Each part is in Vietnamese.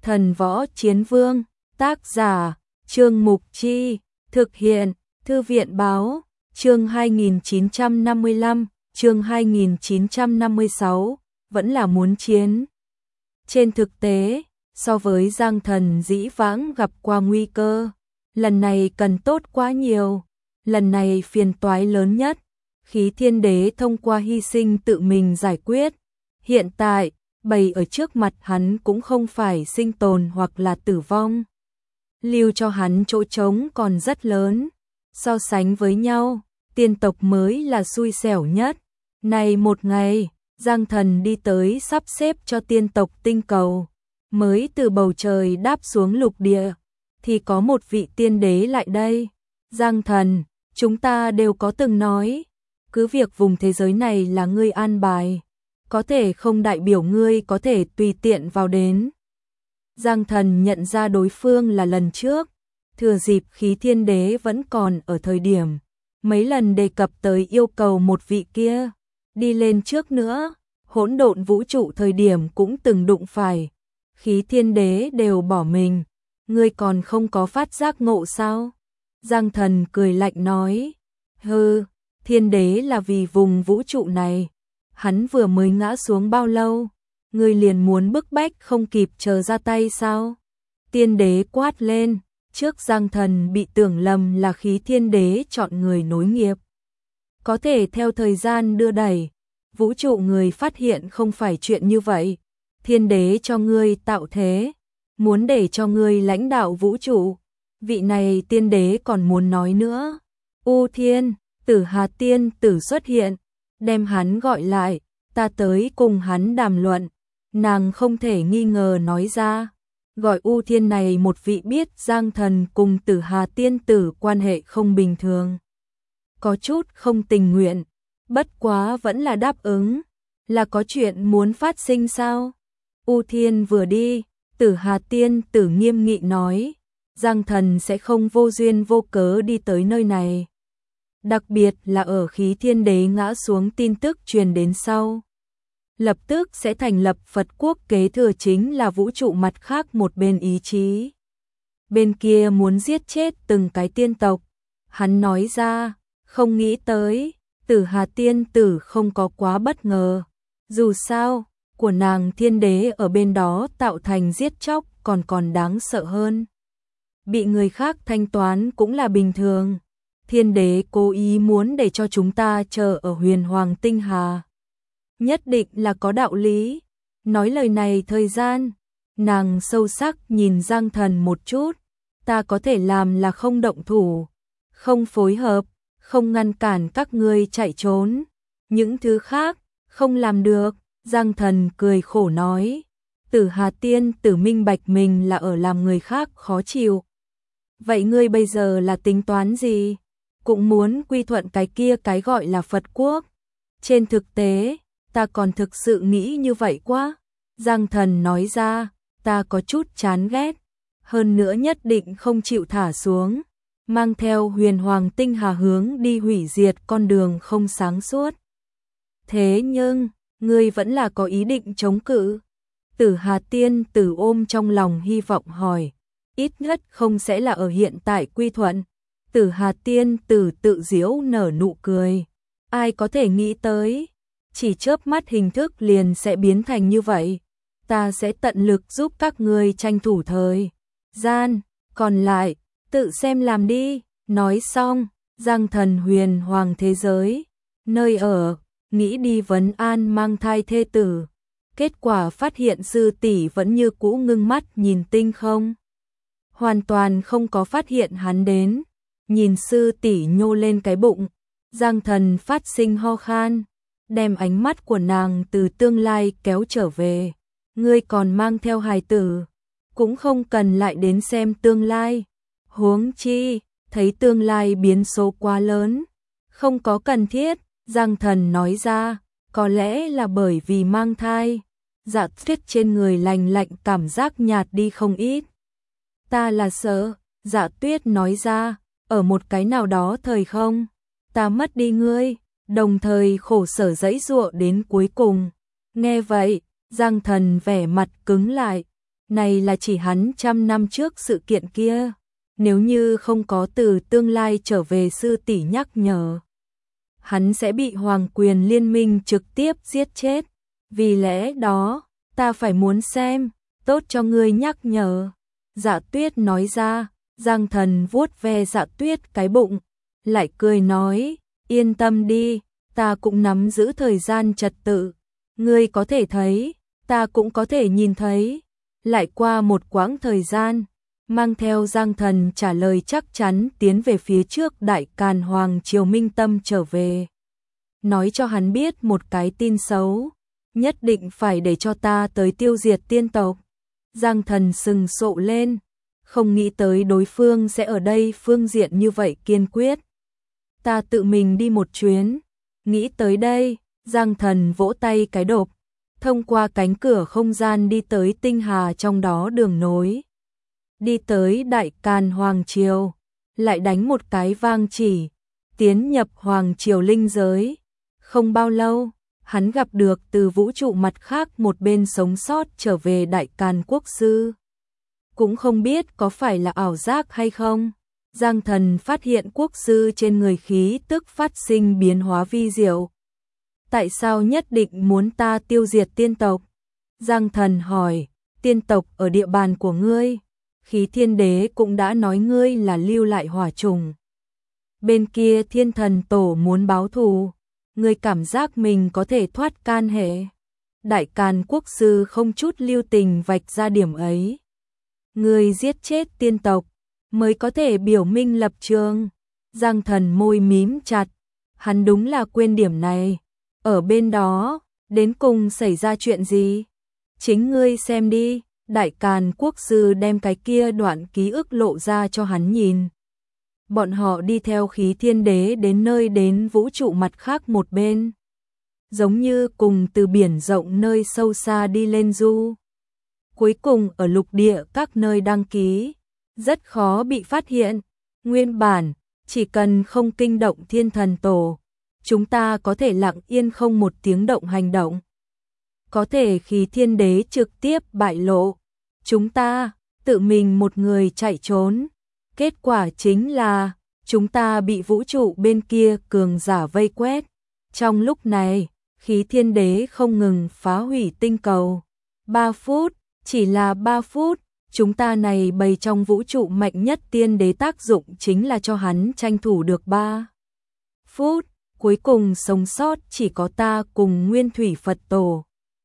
Thần Võ Chiến Vương, tác giả, Trương Mục Chi, thực hiện, Thư viện Báo, chương 2955, chương 2956, vẫn là muốn chiến. Trên thực tế, so với Giang Thần dĩ vãng gặp qua nguy cơ, lần này cần tốt quá nhiều, lần này phiền toái lớn nhất, Khí Thiên Đế thông qua hy sinh tự mình giải quyết, hiện tại, bày ở trước mặt hắn cũng không phải sinh tồn hoặc là tử vong. Lưu cho hắn chỗ trống còn rất lớn, so sánh với nhau, tiên tộc mới là xui xẻo nhất. Này một ngày, Giang Thần đi tới sắp xếp cho tiên tộc tinh cầu, mới từ bầu trời đáp xuống lục địa, thì có một vị tiên đế lại đây. Giang Thần, chúng ta đều có từng nói, cứ việc vùng thế giới này là ngươi an bài, có thể không đại biểu ngươi có thể tùy tiện vào đến. Giang Thần nhận ra đối phương là lần trước, thừa dịp Khí Thiên Đế vẫn còn ở thời điểm, mấy lần đề cập tới yêu cầu một vị kia, đi lên trước nữa, hỗn độn vũ trụ thời điểm cũng từng đụng phải, Khí Thiên Đế đều bỏ mình, ngươi còn không có phát giác ngộ sao? Giang Thần cười lạnh nói, hừ, Thiên Đế là vì vùng vũ trụ này, hắn vừa mới ngã xuống bao lâu, ngươi liền muốn bức bách không kịp chờ ra tay sao? Tiên Đế quát lên, trước Giang Thần bị tưởng lầm là Khí Thiên Đế chọn người nối nghiệp. Có thể theo thời gian đưa đẩy, vũ trụ người phát hiện không phải chuyện như vậy, Thiên Đế cho ngươi tạo thế, muốn để cho ngươi lãnh đạo vũ trụ, vị này Tiên Đế còn muốn nói nữa. U Thiên, Tử Hà Tiên Tử xuất hiện, đem hắn gọi lại, ta tới cùng hắn đàm luận. Nàng không thể nghi ngờ nói ra, gọi U Thiên này một vị biết Giang Thần cùng Tử Hà Tiên Tử quan hệ không bình thường. Có chút không tình nguyện, bất quá vẫn là đáp ứng, là có chuyện muốn phát sinh sao? U Thiên vừa đi, Tử Hà Tiên Tử nghiêm nghị nói, Giang Thần sẽ không vô duyên vô cớ đi tới nơi này. Đặc biệt là ở Khí Thiên Đế ngã xuống tin tức truyền đến sau. Lập tức sẽ thành lập Phật quốc kế thừa chính là vũ trụ mặt khác một bên ý chí. Bên kia muốn giết chết từng cái tiên tộc. Hắn nói ra, không nghĩ tới, Tử Hà Tiên Tử không có quá bất ngờ. Dù sao, của nàng Thiên Đế ở bên đó tạo thành giết chóc còn đáng sợ hơn. Bị người khác thanh toán cũng là bình thường. Thiên Đế cố ý muốn để cho chúng ta chờ ở Huyền Hoàng Tinh Hà. Nhất định là có đạo lý. Nói lời này thời gian, nàng sâu sắc nhìn Giang Thần một chút, ta có thể làm là không động thủ, không phối hợp, không ngăn cản các ngươi chạy trốn. Những thứ khác, không làm được. Giang Thần cười khổ nói, Tử Hà Tiên Tử minh bạch mình là ở làm người khác khó chịu. Vậy ngươi bây giờ là tính toán gì? Cũng muốn quy thuận cái kia cái gọi là Phật quốc. Trên thực tế, ta còn thực sự nghĩ như vậy quá. Giang Thần nói ra, ta có chút chán ghét. Hơn nữa nhất định không chịu thả xuống. Mang theo Huyền Hoàng Tinh Hà hướng đi hủy diệt con đường không sáng suốt. Thế nhưng, ngươi vẫn là có ý định chống cự. Tử Hà Tiên Tử ôm trong lòng hy vọng hỏi. Ít nhất không sẽ là ở hiện tại quy thuận. Tử Hà Tiên Tử tự giễu nở nụ cười. Ai có thể nghĩ tới, chỉ chớp mắt hình thức liền sẽ biến thành như vậy. Ta sẽ tận lực giúp các ngươi tranh thủ thời gian, còn lại, tự xem làm đi. Nói xong, Giang Thần Huyền Hoàng thế giới, nơi ở, nghĩ đi vấn an mang thai thê tử. Kết quả phát hiện sư tỷ vẫn như cũ ngưng mắt nhìn tinh không. Hoàn toàn không có phát hiện hắn đến. Nhìn sư tỷ nhô lên cái bụng, Giang Thần phát sinh ho khan, đem ánh mắt của nàng từ tương lai kéo trở về. Ngươi còn mang theo hài tử, cũng không cần lại đến xem tương lai. Huống chi, thấy tương lai biến số quá lớn, không có cần thiết. Giang Thần nói ra, có lẽ là bởi vì mang thai. Dạ Tuyết trên người lành lạnh cảm giác nhạt đi không ít. Ta là sợ, Dạ Tuyết nói ra, ở một cái nào đó thời không, ta mất đi ngươi, đồng thời khổ sở giãy giụa đến cuối cùng. Nghe vậy, Giang Thần vẻ mặt cứng lại, Này là chỉ hắn 100 năm trước sự kiện kia. Nếu như không có từ tương lai trở về sư tỷ nhắc nhở, hắn sẽ bị Hoàng Quyền Liên minh trực tiếp giết chết. Vì lẽ đó, ta phải muốn xem, tốt cho ngươi nhắc nhở. Dạ Tuyết nói ra. Giang Thần vuốt ve Dạ Tuyết cái bụng, lại cười nói, yên tâm đi, ta cũng nắm giữ thời gian trật tự. Ngươi có thể thấy, ta cũng có thể nhìn thấy. Lại qua một quãng thời gian, mang theo Giang Thần trả lời chắc chắn tiến về phía trước Đại Càn Hoàng Triều Minh Tâm trở về. Nói cho hắn biết một cái tin xấu, nhất định phải để cho ta tới tiêu diệt tiên tộc. Giang Thần sừng sộ lên, không nghĩ tới đối phương sẽ ở đây phương diện như vậy kiên quyết. Ta tự mình đi một chuyến. Nghĩ tới đây, Giang Thần vỗ tay cái đột, thông qua cánh cửa không gian đi tới tinh hà trong đó đường nối. Đi tới Đại Càn Hoàng Triều, lại đánh một cái vang chỉ, tiến nhập Hoàng Triều linh giới. Không bao lâu, hắn gặp được từ vũ trụ mặt khác một bên sống sót trở về Đại Càn Quốc sư. Cũng không biết có phải là ảo giác hay không, Giang Thần phát hiện quốc sư trên người khí tức phát sinh biến hóa vi diệu. Tại sao nhất định muốn ta tiêu diệt tiên tộc? Giang Thần hỏi, tiên tộc ở địa bàn của ngươi, Khí Thiên Đế cũng đã nói ngươi là lưu lại hỏa trùng. Bên kia Thiên Thần Tổ muốn báo thù, ngươi cảm giác mình có thể thoát can hệ. Đại Càn Quốc sư không chút lưu tình vạch ra điểm ấy. Ngươi giết chết tiên tộc mới có thể biểu minh lập trường. Giang Thần môi mím chặt, hắn đúng là quên điểm này. Ở bên đó, đến cùng xảy ra chuyện gì? Chính ngươi xem đi. Đại Càn Quốc sư đem cái kia đoạn ký ức lộ ra cho hắn nhìn. Bọn họ đi theo Khí Thiên Đế đến nơi đến vũ trụ mặt khác một bên, giống như cùng từ biển rộng nơi sâu xa đi lên du. Cuối cùng ở lục địa các nơi đăng ký, rất khó bị phát hiện. Nguyên bản, chỉ cần không kinh động Thiên Thần Tổ, chúng ta có thể lặng yên không một tiếng động hành động. Có thể Khí Thiên Đế trực tiếp bại lộ, chúng ta tự mình một người chạy trốn. Kết quả chính là chúng ta bị vũ trụ bên kia cường giả vây quét. Trong lúc này, Khí Thiên Đế không ngừng phá hủy tinh cầu. 3 phút, chỉ là 3 phút, chúng ta này bày trong vũ trụ mạnh nhất tiên đế tác dụng chính là cho hắn tranh thủ được 3 phút. Cuối cùng sống sót chỉ có ta cùng Nguyên Thủy Phật Tổ.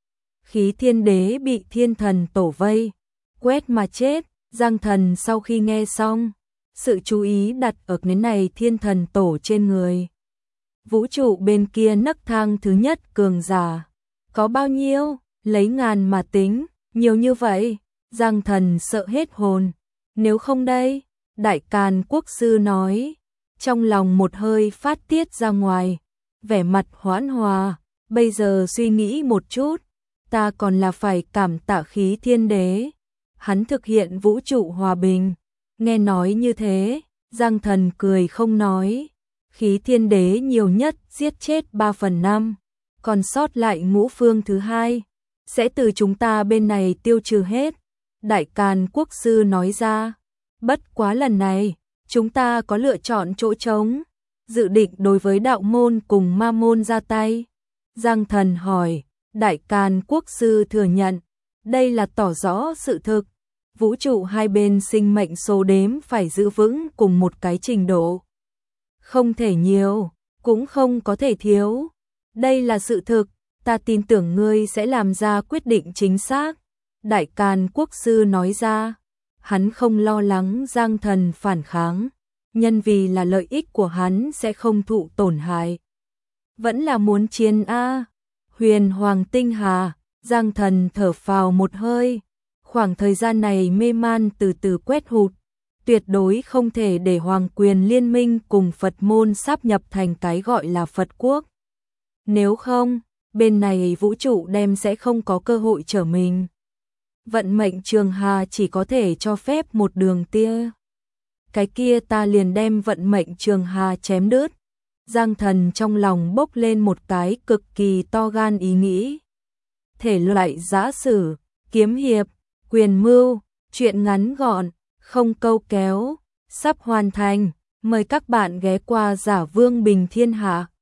Khí Thiên Đế bị Thiên Thần Tổ vây quét mà chết. Giang Thần sau khi nghe xong, sự chú ý đặt ở cái này Thiên Thần Tổ trên người. Vũ trụ bên kia nấc thang thứ nhất cường giả có bao nhiêu? Lấy ngàn mà tính, nhiều như vậy. Giang Thần sợ hết hồn. Nếu không đây, Đại Càn Quốc sư nói, trong lòng một hơi phát tiết ra ngoài, vẻ mặt hoãn hòa. Bây giờ suy nghĩ một chút, ta còn là phải cảm tạ Khí Thiên Đế, hắn thực hiện vũ trụ hòa bình. Nghe nói như thế, Giang Thần cười không nói. Khí Thiên Đế nhiều nhất giết chết 3/5, còn sót lại ngũ phương thứ hai sẽ từ chúng ta bên này tiêu trừ hết. Đại Càn Quốc sư nói ra, bất quá lần này chúng ta có lựa chọn chỗ trống, dự định đối với đạo môn cùng ma môn ra tay. Giang Thần hỏi, Đại Càn Quốc sư thừa nhận, đây là tỏ rõ sự thực. Vũ trụ hai bên sinh mệnh số đếm phải giữ vững cùng một cái trình độ. Không thể nhiều, cũng không có thể thiếu. Đây là sự thực, ta tin tưởng ngươi sẽ làm ra quyết định chính xác. Đại Càn Quốc sư nói ra, hắn không lo lắng Giang Thần phản kháng, nhân vì là lợi ích của hắn sẽ không thụ tổn hại. Vẫn là muốn chiến a. Huyền Hoàng Tinh Hà, Giang Thần thở phào một hơi. Khoảng thời gian này mê man từ từ quét hụt, tuyệt đối không thể để Hoàng Quyền Liên minh cùng Phật môn sáp nhập thành cái gọi là Phật quốc. Nếu không, bên này vũ trụ đem sẽ không có cơ hội trở mình. Vận mệnh Trường Hà chỉ có thể cho phép một đường tia. Cái kia ta liền đem vận mệnh Trường Hà chém đứt. Giang Thần trong lòng bốc lên một cái cực kỳ to gan ý nghĩ. Thể loại giã sử, kiếm hiệp, Quyền mưu, chuyện ngắn gọn, không câu kéo, sắp hoàn thành. Mời các bạn ghé qua Giả Vương Bình Thiên Hạ.